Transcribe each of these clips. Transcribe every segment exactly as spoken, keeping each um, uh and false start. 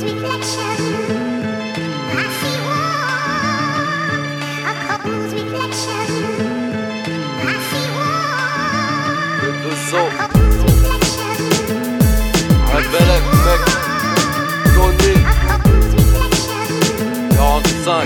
Rebelle, mec, Tony, quarante-cinq.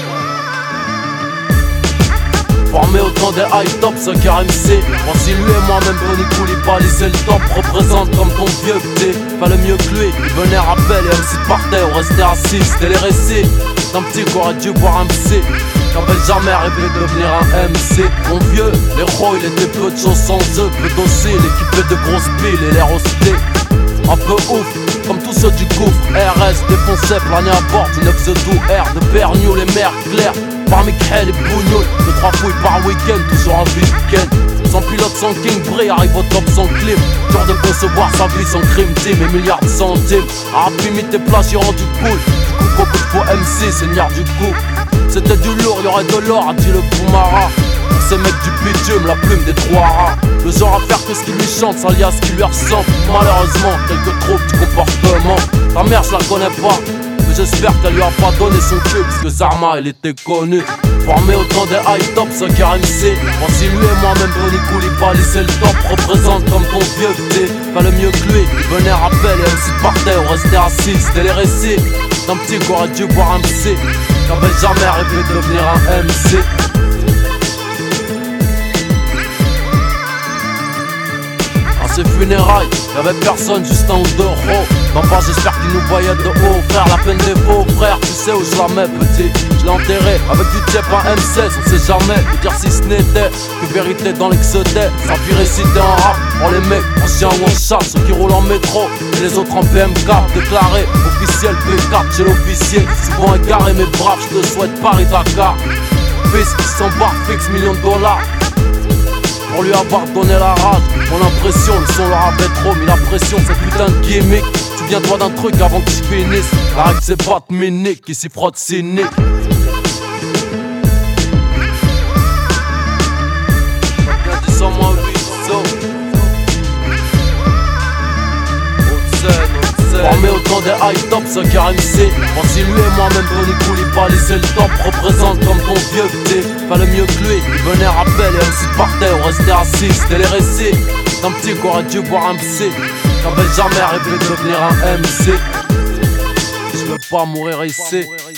Formé au temps des high top, cinq R M C. Voici lui et moi-même, Bonnie Koulibaly, c'est le top. Représente comme ton vieux petit, pas le mieux que lui. Il venait rappel et M C partait, on restait assis. C'était les récits d'un petit qui aurait dû boire un psy. J'avais jamais rêvé de devenir un M C. Mon vieux, l'héros, il était peu de choses sans eux. Peu docile, équipé de grosses piles et l'air hosté. Un peu ouf, comme tous ceux du gouffre. R S, défoncé, plané à bord du neuf douze R. De Berniou, les mers claires. Parmi Khel et Bougnoul, deux trois fouilles par week-end, toujours un week-end. Sans pilote, sans king, brille, arrive au top sans clim. Genre de concevoir sa vie sans crime team et milliards de centimes. Arabe imite tes plages, il rend du cool. Du coup, beaucoup de faux M C, seigneur du coup. C'était du lourd, y'aurait de l'or, a dit le Boumara. Pour ces mecs du bitume, la plume des trois rats. Le genre à faire que ce qui lui chante, ça lié à ce qui lui ressemble. Malheureusement, quelques troubles du comportement. Ta mère, je la connais pas. J'espère qu'elle lui a pas donné son cul, parce que Zarma, elle était connue. Formé au temps des high top, cinq R M C. Voici lui et moi-même, Bonnie Koulibaly, c'est le top. Représente comme ton vieux petit, pas le mieux que lui. Il venait rappel et M C partait, on restait assis. C'était les récits d'un petit qui aurait dû boire un psy. J'avais jamais rêvé de devenir un M C. À ses funérailles, y'avait personne, juste un ou deux ros. D'en bas, j'espère qu'il nous voyait de haut. Frère, la peine des faux frères, tu sais où je la mets, petit. Je l'ai enterré avec du tchèp, un M seize. On sait jamais te dire si ce n'était que vérité dans l'exodé. Sans puis réciter en rap, pour les mecs anciens ou en chasse. Ceux qui roulent en métro et les autres en B M K. Déclaré officiel P quatre chez l'officier. Souvent égaré, mais brave, je te souhaite Paris-Dakar. Fils qui s'embarque, fixe millions de dollars. Pour lui avoir donné la rage, mon impression, le son leur avait trop mis la pression, cette putain de gimmick. Souviens-toi d'un truc avant que je finisse. La règle c'est pas de minique, qui s'y frotte cynique. Formé au temps des high top, cinq R M C. Voici lui et moi-même, Bonnie Koulibaly, c'est le top. Représente comme ton vieux petit, pas le mieux que lui. Il venait rappel et M C partait, on restait assis. C'était les récits d'un petit qui aurait dû boire un psy. J'avais jamais rêvé de devenir un M C. Je veux pas mourir ici.